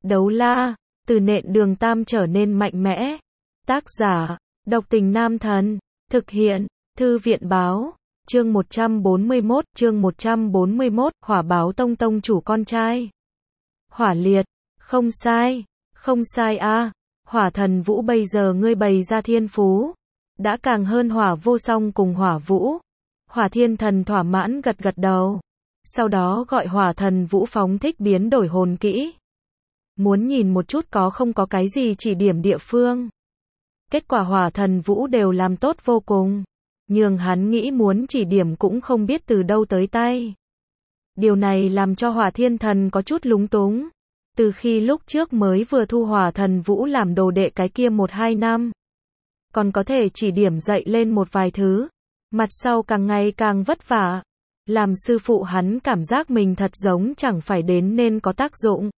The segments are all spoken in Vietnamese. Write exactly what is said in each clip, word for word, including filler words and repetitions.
Đấu la, từ nện đường tam trở nên mạnh mẽ. Tác giả, độc tình nam thần. Thực hiện, thư viện báo. Chương một trăm bốn mươi mốt, chương một trăm bốn mươi mốt, Hỏa báo tông tông chủ con trai. Hỏa liệt, không sai, không sai a. Hỏa thần vũ bây giờ ngươi bày ra thiên phú, đã càng hơn hỏa vô song cùng hỏa vũ. Hỏa thiên thần thỏa mãn gật gật đầu. Sau đó gọi hỏa thần vũ phóng thích biến đổi hồn kỹ. Muốn nhìn một chút có không có cái gì chỉ điểm địa phương. Kết quả hỏa thần vũ đều làm tốt vô cùng. Nhưng hắn nghĩ muốn chỉ điểm cũng không biết từ đâu tới tay. Điều này làm cho hỏa thiên thần có chút lúng túng. Từ khi lúc trước mới vừa thu hỏa thần vũ làm đồ đệ cái kia một hai năm. Còn có thể chỉ điểm dạy lên một vài thứ. Mặt sau càng ngày càng vất vả. Làm sư phụ hắn cảm giác mình thật giống chẳng phải đến nên có tác dụng.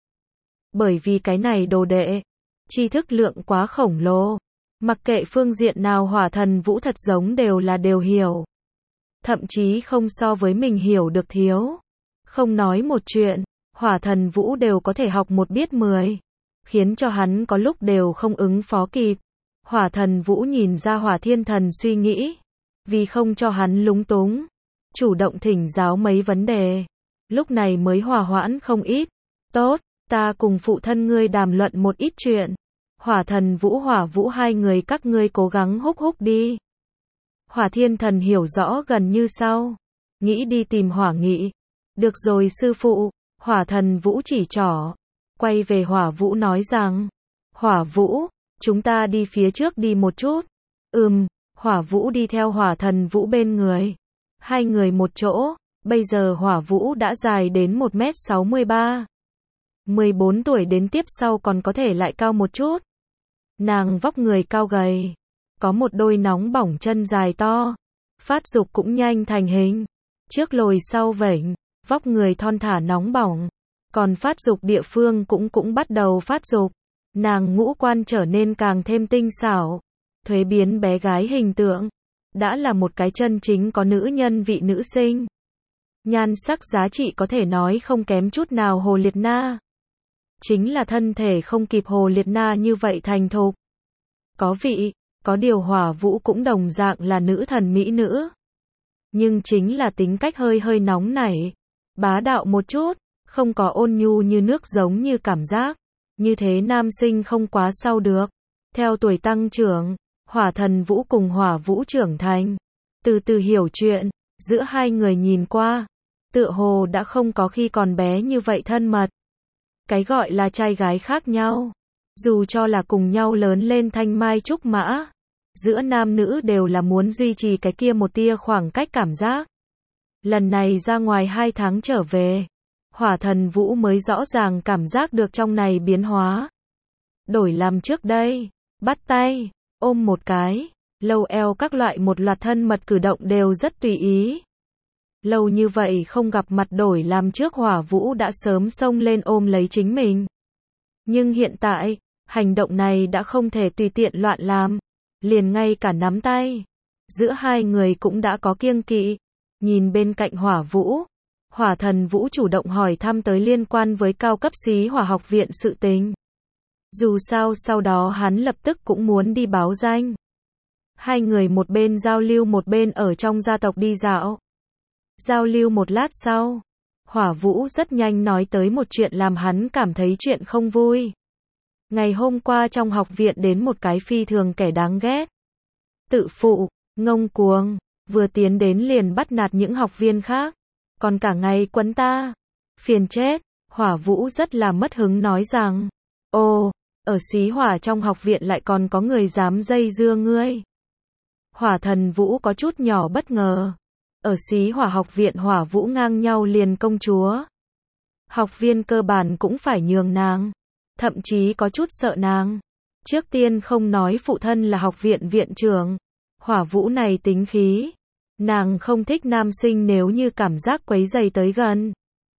Bởi vì cái này đồ đệ, tri thức lượng quá khổng lồ. Mặc kệ phương diện nào hỏa thần vũ thật giống đều là đều hiểu. Thậm chí không so với mình hiểu được thiếu. Không nói một chuyện, hỏa thần vũ đều có thể học một biết mười. Khiến cho hắn có lúc đều không ứng phó kịp. Hỏa thần vũ nhìn ra hỏa thiên thần suy nghĩ. Vì không cho hắn lúng túng. Chủ động thỉnh giáo mấy vấn đề. Lúc này mới hòa hoãn không ít. Tốt, ta cùng phụ thân ngươi đàm luận một ít chuyện. Hỏa thần vũ hỏa vũ hai người các ngươi cố gắng húc húc đi. Hỏa thiên thần hiểu rõ gần như sau. Nghĩ đi tìm hỏa nghị. Được rồi sư phụ. Hỏa thần vũ chỉ trỏ. Quay về hỏa vũ nói rằng. Hỏa vũ, chúng ta đi phía trước đi một chút. Ừm, hỏa vũ đi theo hỏa thần vũ bên người. Hai người một chỗ. Bây giờ hỏa vũ đã dài đến một mét sáu mươi ba. mười bốn tuổi đến tiếp sau còn có thể lại cao một chút. Nàng vóc người cao gầy. Có một đôi nóng bỏng chân dài to. Phát dục cũng nhanh thành hình. Trước lồi sau vểnh. Vóc người thon thả nóng bỏng. Còn phát dục địa phương cũng cũng bắt đầu phát dục. Nàng ngũ quan trở nên càng thêm tinh xảo. Thuế biến bé gái hình tượng. Đã là một cái chân chính có nữ nhân vị nữ sinh. Nhan sắc giá trị có thể nói không kém chút nào Hồ Liệt Na. Chính là thân thể không kịp Hồ Liệt Na như vậy thành thục. Có vị, có điều hỏa vũ cũng đồng dạng là nữ thần mỹ nữ. Nhưng chính là tính cách hơi hơi nóng nảy. Bá đạo một chút, không có ôn nhu như nước giống như cảm giác. Như thế nam sinh không quá sau được. Theo tuổi tăng trưởng, hỏa thần vũ cùng hỏa vũ trưởng thành. Từ từ hiểu chuyện, giữa hai người nhìn qua. Tựa hồ đã không có khi còn bé như vậy thân mật. Cái gọi là trai gái khác nhau. Dù cho là cùng nhau lớn lên thanh mai trúc mã. Giữa nam nữ đều là muốn duy trì cái kia một tia khoảng cách cảm giác. Lần này ra ngoài hai tháng trở về. Hỏa thần vũ mới rõ ràng cảm giác được trong này biến hóa. Đổi làm trước đây. Bắt tay, ôm một cái. Lâu eo các loại một loạt thân mật cử động đều rất tùy ý. Lâu như vậy không gặp mặt đổi làm trước hỏa vũ đã sớm xông lên ôm lấy chính mình. Nhưng hiện tại, hành động này đã không thể tùy tiện loạn làm. Liền ngay cả nắm tay. Giữa hai người cũng đã có kiêng kỵ. Nhìn bên cạnh hỏa vũ. Hỏa thần vũ chủ động hỏi thăm tới liên quan với cao cấp xí hỏa học viện sự tình. Dù sao sau đó hắn lập tức cũng muốn đi báo danh. Hai người một bên giao lưu một bên ở trong gia tộc đi dạo. Giao lưu một lát sau, hỏa vũ rất nhanh nói tới một chuyện làm hắn cảm thấy chuyện không vui. Ngày hôm qua trong học viện đến một cái phi thường kẻ đáng ghét. Tự phụ, ngông cuồng, vừa tiến đến liền bắt nạt những học viên khác. Còn cả ngày quấn ta. Phiền chết, hỏa vũ rất là mất hứng nói rằng. Ồ, ở xí hỏa trong học viện lại còn có người dám dây dưa ngươi. Hỏa thần vũ có chút nhỏ bất ngờ. Ở xí hỏa học viện hỏa vũ ngang nhau liền công chúa. Học viên cơ bản cũng phải nhường nàng. Thậm chí có chút sợ nàng. Trước tiên không nói phụ thân là học viện viện trưởng. Hỏa vũ này tính khí. Nàng không thích nam sinh nếu như cảm giác quấy rầy tới gần.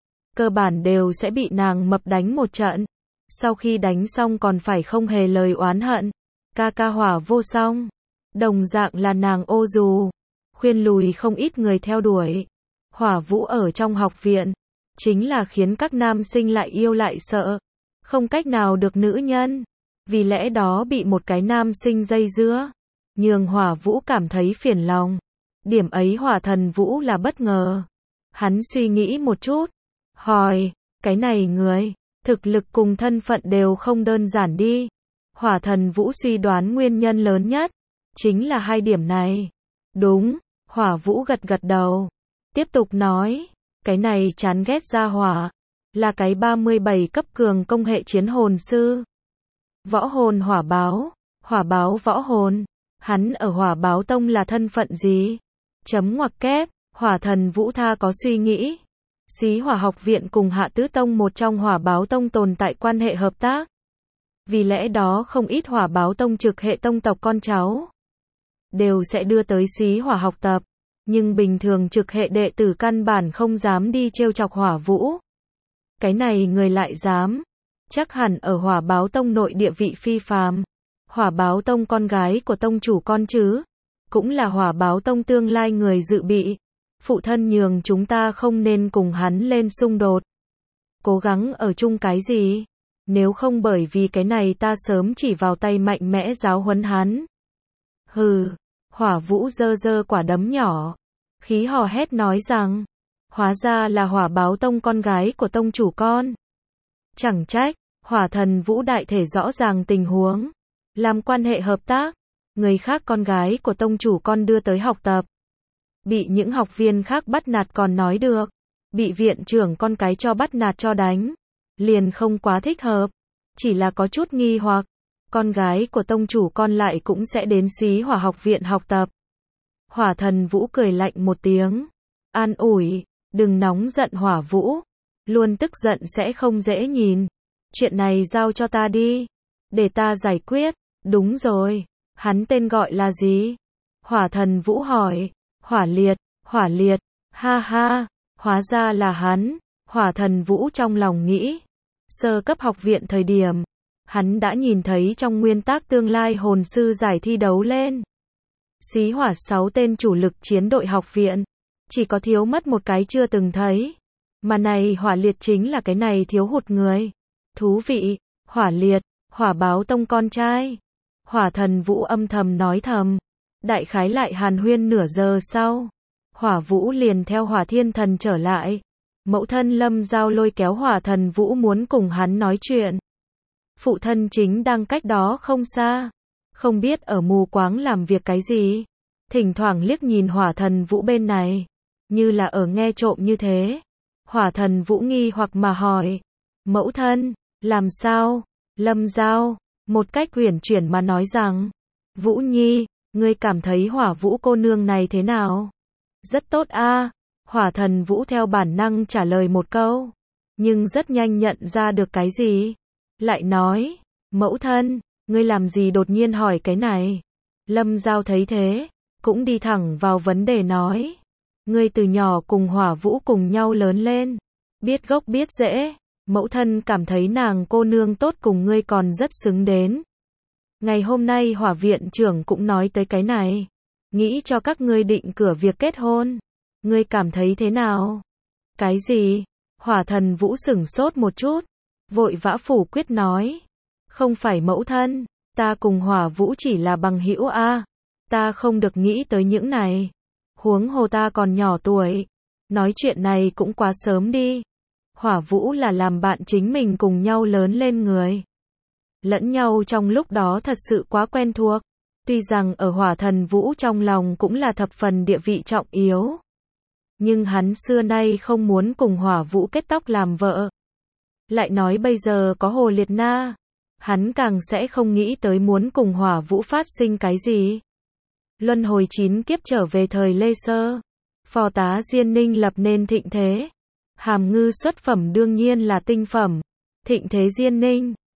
Cơ bản đều sẽ bị nàng mập đánh một trận. Sau khi đánh xong còn phải không hề lời oán hận. Ca ca hỏa vô song. Đồng dạng là nàng ô dù. Khuyên lùi không ít người theo đuổi. Hỏa vũ ở trong học viện. Chính là khiến các nam sinh lại yêu lại sợ. không cách nào được nữ nhân, vì lẽ đó bị một cái nam sinh dây dưa, nhường Hỏa Vũ cảm thấy phiền lòng. Điểm ấy Hỏa Thần Vũ là bất ngờ. Hắn suy nghĩ một chút, hỏi, cái này người, thực lực cùng thân phận đều không đơn giản đi. Hỏa Thần Vũ suy đoán nguyên nhân lớn nhất, chính là hai điểm này. Đúng, Hỏa Vũ gật gật đầu. Tiếp tục nói, cái này chán ghét ra hỏa, là cái ba mươi bảy cấp cường công hệ chiến hồn sư. Võ hồn hỏa báo, hỏa báo võ hồn, hắn ở hỏa báo tông là thân phận gì? Chấm ngoặc kép, Hỏa Thần Vũ tha có suy nghĩ. Xí Hỏa học viện cùng Hạ Tứ Tông một trong hỏa báo tông tồn tại quan hệ hợp tác. Vì lẽ đó không ít hỏa báo tông trực hệ tông tộc con cháu đều sẽ đưa tới Xí Hỏa học tập, nhưng bình thường trực hệ đệ tử căn bản không dám đi trêu chọc Hỏa Vũ. Cái này người lại dám, chắc hẳn ở hỏa báo tông nội địa vị phi phàm. Hỏa báo tông con gái của tông chủ con chứ, cũng là hỏa báo tông tương lai người dự bị. Phụ thân nhường chúng ta không nên cùng hắn lên xung đột. Cố gắng ở chung cái gì? Nếu không bởi vì cái này ta sớm chỉ vào tay mạnh mẽ giáo huấn hắn. Hừ, Hỏa Vũ giơ giơ quả đấm nhỏ, khí hò hét nói rằng, hóa ra là hỏa báo tông con gái của tông chủ con. Chẳng trách, Hỏa Thần Vũ đại thể rõ ràng tình huống, làm quan hệ hợp tác, người khác con gái của tông chủ con đưa tới học tập. Bị những học viên khác bắt nạt còn nói được, bị viện trưởng con cái cho bắt nạt cho đánh, liền không quá thích hợp, chỉ là có chút nghi hoặc, con gái của tông chủ con lại cũng sẽ đến Xí Hỏa học viện học tập. Hỏa Thần Vũ cười lạnh một tiếng, an ủi, đừng nóng giận Hỏa Vũ, luôn tức giận sẽ không dễ nhìn, chuyện này giao cho ta đi, để ta giải quyết. Đúng rồi, hắn tên gọi là gì? Hỏa Thần Vũ hỏi. Hỏa Liệt, Hỏa Liệt, ha ha, hóa ra là hắn. Hỏa Thần Vũ trong lòng nghĩ, sơ cấp học viện thời điểm, hắn đã nhìn thấy trong nguyên tắc tương lai hồn sư giải thi đấu lên. Xí Hỏa sáu tên chủ lực chiến đội học viện, chỉ có thiếu mất một cái chưa từng thấy. Mà này Hỏa Liệt chính là cái này thiếu hụt người. Thú vị, Hỏa Liệt, hỏa báo tông con trai. Hỏa Thần Vũ âm thầm nói thầm. Đại khái lại hàn huyên nửa giờ sau, Hỏa Vũ liền theo Hỏa Thiên Thần trở lại. Mẫu thân Lâm Giao lôi kéo Hỏa Thần Vũ muốn cùng hắn nói chuyện. Phụ thân chính đang cách đó không xa, không biết ở mù quáng làm việc cái gì. Thỉnh thoảng liếc nhìn Hỏa Thần Vũ bên này, như là ở nghe trộm như thế. Hỏa Thần Vũ nghi hoặc mà hỏi, mẫu thân, làm sao? Lâm Giao, một cách huyền chuyển mà nói rằng, Vũ Nhi, ngươi cảm thấy Hỏa Vũ cô nương này thế nào? Rất tốt a. Hỏa Thần Vũ theo bản năng trả lời một câu, nhưng rất nhanh nhận ra được cái gì. Lại nói, mẫu thân, ngươi làm gì đột nhiên hỏi cái này? Lâm Giao thấy thế, cũng đi thẳng vào vấn đề nói, ngươi từ nhỏ cùng Hỏa Vũ cùng nhau lớn lên, biết gốc biết rễ, mẫu thân cảm thấy nàng cô nương tốt cùng ngươi còn rất xứng đến. Ngày hôm nay Hỏa viện trưởng cũng nói tới cái này, nghĩ cho các ngươi định cửa việc kết hôn, ngươi cảm thấy thế nào? Cái gì? Hỏa Thần Vũ sửng sốt một chút, vội vã phủ quyết nói, không phải mẫu thân, ta cùng Hỏa Vũ chỉ là bằng hữu a, ta không được nghĩ tới những này. Huống hồ ta còn nhỏ tuổi, nói chuyện này cũng quá sớm đi. Hỏa Vũ là làm bạn chính mình cùng nhau lớn lên người, lẫn nhau trong lúc đó thật sự quá quen thuộc. Tuy rằng ở Hỏa Thần Vũ trong lòng cũng là thập phần địa vị trọng yếu, nhưng hắn xưa nay không muốn cùng Hỏa Vũ kết tóc làm vợ. Lại nói bây giờ có Hồ Liệt Na, hắn càng sẽ không nghĩ tới muốn cùng Hỏa Vũ phát sinh cái gì. Luân hồi chín kiếp trở về thời Lê Sơ, phò tá Diên Ninh lập nên thịnh thế. Hàm ngư xuất phẩm đương nhiên là tinh phẩm. Thịnh thế Diên Ninh,